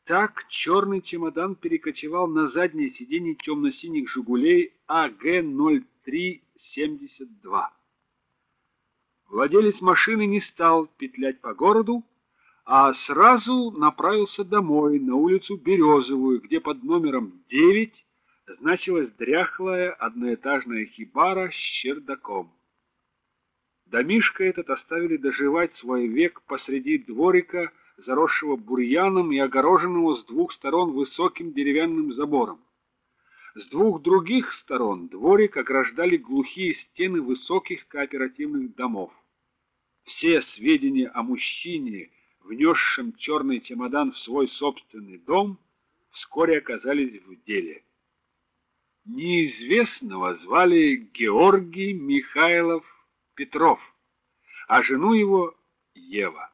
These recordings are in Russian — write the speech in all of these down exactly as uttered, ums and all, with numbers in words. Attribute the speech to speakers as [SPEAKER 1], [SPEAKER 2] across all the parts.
[SPEAKER 1] Так черный чемодан перекочевал на заднее сиденье темно-синих «Жигулей» А Г ноль три семьдесят два. Владелец машины не стал петлять по городу, а сразу направился домой, на улицу Березовую, где под номером девять значилась дряхлая одноэтажная хибара с чердаком. Домишко этот оставили доживать свой век посреди дворика, заросшего бурьяном и огороженного с двух сторон высоким деревянным забором. С двух других сторон дворик ограждали глухие стены высоких кооперативных домов. Все сведения о мужчине, внесшем черный чемодан в свой собственный дом, вскоре оказались в деле. Неизвестного звали Георгий Михайлов Петров, а жену его Ева.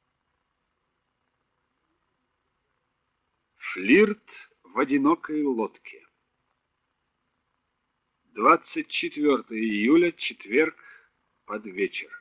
[SPEAKER 1] Флирт в одинокой лодке. двадцать четвёртого июля, четверг, под вечер.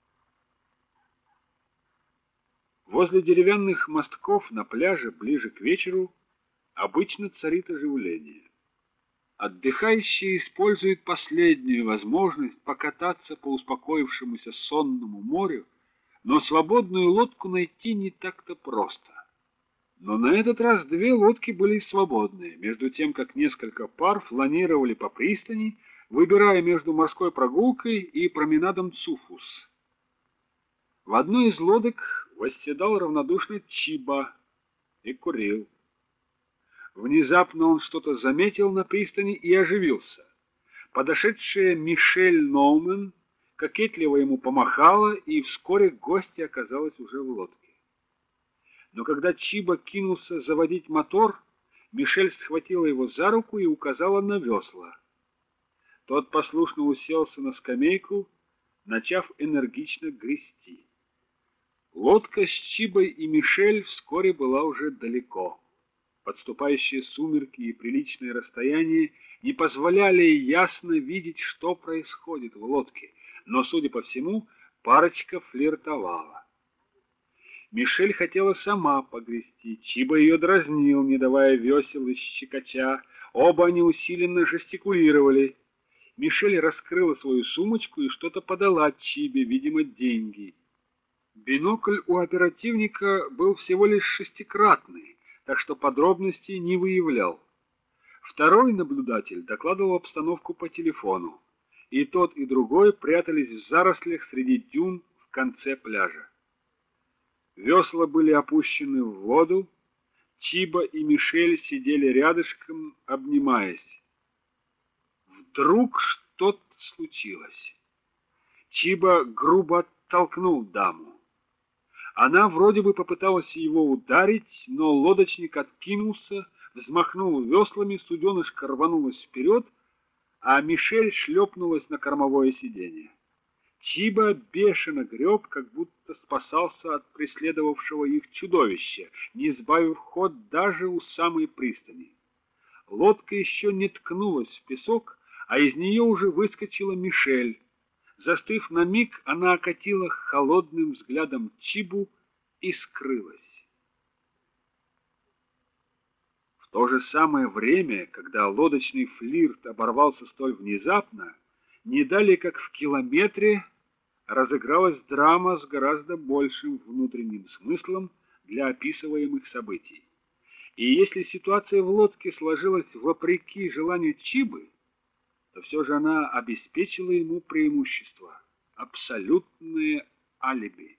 [SPEAKER 1] Возле деревянных мостков на пляже ближе к вечеру обычно царит оживление. Отдыхающие используют последнюю возможность покататься по успокоившемуся сонному морю, но свободную лодку найти не так-то просто. Но на этот раз две лодки были свободны, между тем, как несколько пар фланировали по пристани, выбирая между морской прогулкой и променадом Цуфус. В одной из лодок восседал равнодушно Чибо и курил. Внезапно он что-то заметил на пристани и оживился. Подошедшая Мишель Ноумен кокетливо ему помахала, и вскоре гостья оказалась уже в лодке. Но когда Чибо кинулся заводить мотор, Мишель схватила его за руку и указала на весла. Тот послушно уселся на скамейку, начав энергично грести. Лодка с Чибой и Мишель вскоре была уже далеко. Подступающие сумерки и приличное расстояние не позволяли ясно видеть, что происходит в лодке, но, судя по всему, парочка флиртовала. Мишель хотела сама погрести, Чибо ее дразнил, не давая весел и щекоча. Оба они усиленно жестикулировали. Мишель раскрыла свою сумочку и что-то подала Чибе, видимо, деньги. Бинокль у оперативника был всего лишь шестикратный, так что подробностей не выявлял. Второй наблюдатель докладывал обстановку по телефону. И тот, и другой прятались в зарослях среди дюн в конце пляжа. Весла были опущены в воду, Чибо и Мишель сидели рядышком, обнимаясь. Вдруг что-то случилось. Чибо грубо оттолкнул даму. Она вроде бы попыталась его ударить, но лодочник откинулся, взмахнул веслами, суденышко рванулось вперед, а Мишель шлепнулась на кормовое сиденье. Чибо бешено греб, как будто спасался от преследовавшего их чудовища, не сбавив ход даже у самой пристани. Лодка еще не ткнулась в песок, а из нее уже выскочила Мишель. Застыв на миг, она окатила холодным взглядом Чибу и скрылась. В то же самое время, когда лодочный флирт оборвался столь внезапно, не далее как в километре разыгралась драма с гораздо большим внутренним смыслом для описываемых событий. И если ситуация в лодке сложилась вопреки желанию Чибы, то все же она обеспечила ему преимущество — абсолютное алиби.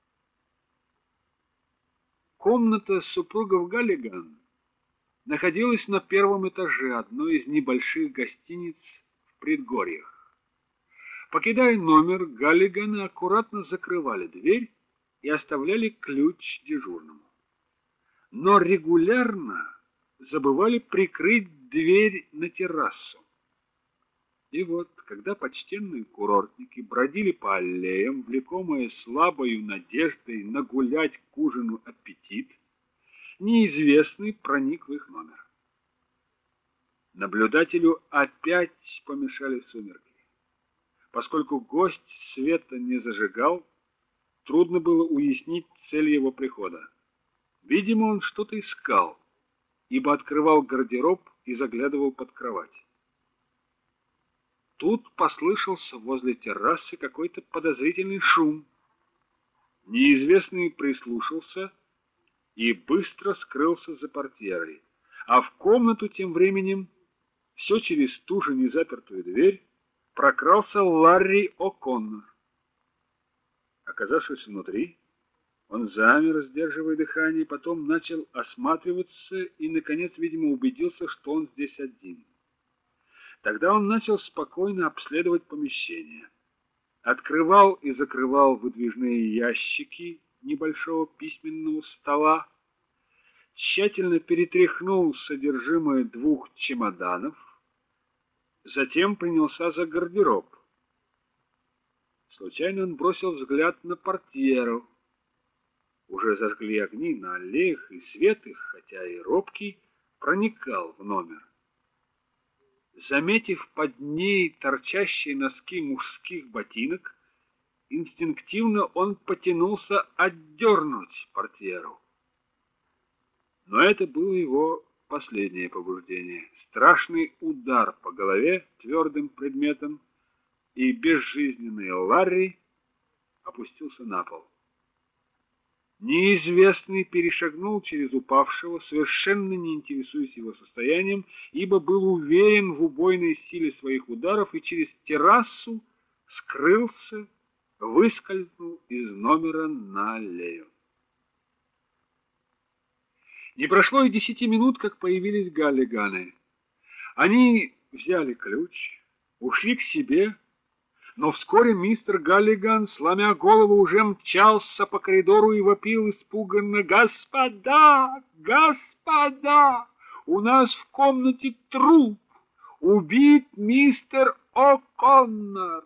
[SPEAKER 1] Комната супругов Галлиган находилась на первом этаже одной из небольших гостиниц в предгорьях. Покидая номер, Галлиганы аккуратно закрывали дверь и оставляли ключ дежурному. Но регулярно забывали прикрыть дверь на террасу. И вот, когда почтенные курортники бродили по аллеям, влекомые слабою надеждой нагулять к ужину аппетит, неизвестный проник в их номер. Наблюдателю опять помешали сумерки. Поскольку гость света не зажигал, трудно было уяснить цель его прихода. Видимо, он что-то искал, ибо открывал гардероб и заглядывал под кровать. Тут послышался возле террасы какой-то подозрительный шум. Неизвестный прислушался и быстро скрылся за портьерой, а в комнату тем временем, все через ту же незапертую дверь, прокрался Ларри О'Коннор. Оказавшись внутри, он замер, сдерживая дыхание, потом начал осматриваться и, наконец, видимо, убедился, что он здесь один. Тогда он начал спокойно обследовать помещение. Открывал и закрывал выдвижные ящики небольшого письменного стола, тщательно перетряхнул содержимое двух чемоданов, затем принялся за гардероб. Случайно он бросил взгляд на портьеру. Уже зажгли огни на аллеях, и свет их, хотя и робкий, проникал в номер. Заметив под ней торчащие носки мужских ботинок, инстинктивно он потянулся отдернуть портьеру. Но это было его последнее побуждение. Страшный удар по голове твердым предметом, и безжизненный Ларри опустился на пол. Неизвестный перешагнул через упавшего, совершенно не интересуясь его состоянием, ибо был уверен в убойной силе своих ударов, и через террасу скрылся, выскользнул из номера на аллею. Не прошло и десяти минут, как появились Галлиганы. Они взяли ключ, ушли к себе, но вскоре мистер Галлиган, сломя голову, уже мчался по коридору и вопил испуганно: «Господа! Господа! У нас в комнате труп! Убит мистер О'Коннор!»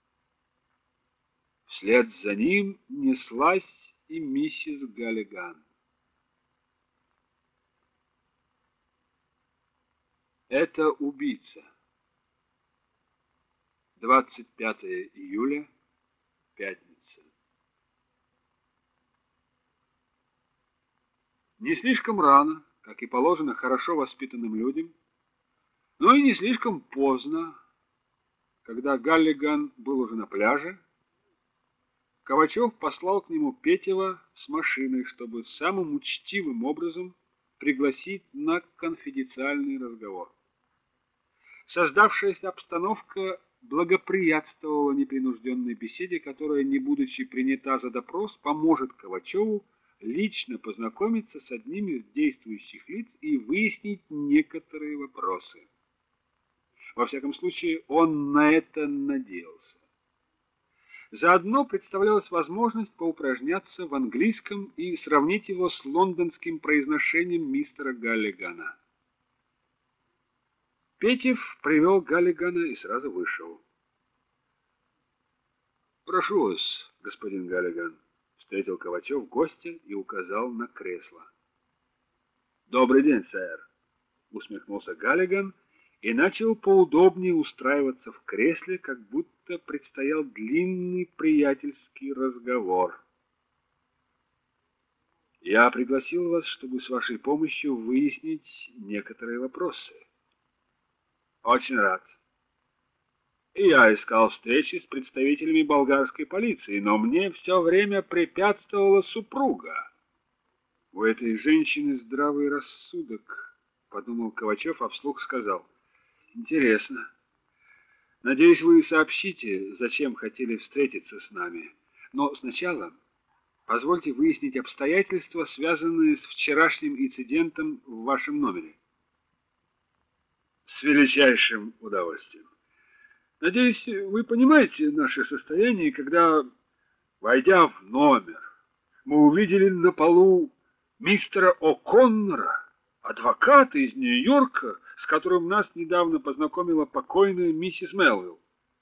[SPEAKER 1] Вслед за ним неслась и миссис Галлиган. Это убийца. двадцать пятое июля, пятница. Не слишком рано, как и положено хорошо воспитанным людям, но и не слишком поздно, когда Галлиган был уже на пляже, Ковачев послал к нему Петева с машиной, чтобы самым учтивым образом пригласить на конфиденциальный разговор. Создавшаяся обстановка благоприятствовала непринужденной беседе, которая, не будучи принята за допрос, поможет Ковачеву лично познакомиться с одним из действующих лиц и выяснить некоторые вопросы. Во всяком случае, он на это надеялся. Заодно представлялась возможность поупражняться в английском и сравнить его с лондонским произношением мистера Галлигана. Петев привел Галлигана и сразу вышел. «Прошу вас, господин Галлиган», — встретил Ковачев гостя и указал на кресло. «Добрый день, сэр», — усмехнулся Галлиган и начал поудобнее устраиваться в кресле, как будто предстоял длинный приятельский разговор. «Я пригласил вас, чтобы с вашей помощью выяснить некоторые вопросы». «Очень рад. Я искал встречи с представителями болгарской полиции, но мне все время препятствовала супруга». «У этой женщины здравый рассудок», — подумал Ковачев, а вслух сказал: «Интересно. Надеюсь, вы сообщите, зачем хотели встретиться с нами. Но сначала позвольте выяснить обстоятельства, связанные с вчерашним инцидентом в вашем номере». «С величайшим удовольствием. Надеюсь, вы понимаете наше состояние, когда, войдя в номер, мы увидели на полу мистера О'Коннора, адвоката из Нью-Йорка, с которым нас недавно познакомила покойная миссис Мелвилл.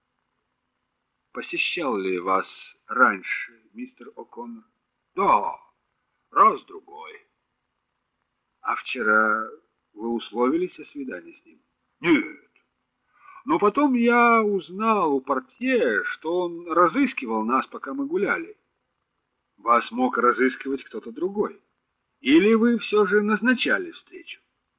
[SPEAKER 1] Посещал ли вас раньше мистер О'Коннор?» «Да, раз-другой». «А вчера вы условились о свидании с ним?» «Нет. Но потом я узнал у портье, что он разыскивал нас, пока мы гуляли». «Вас мог разыскивать кто-то другой. Или вы все же назначали встречу?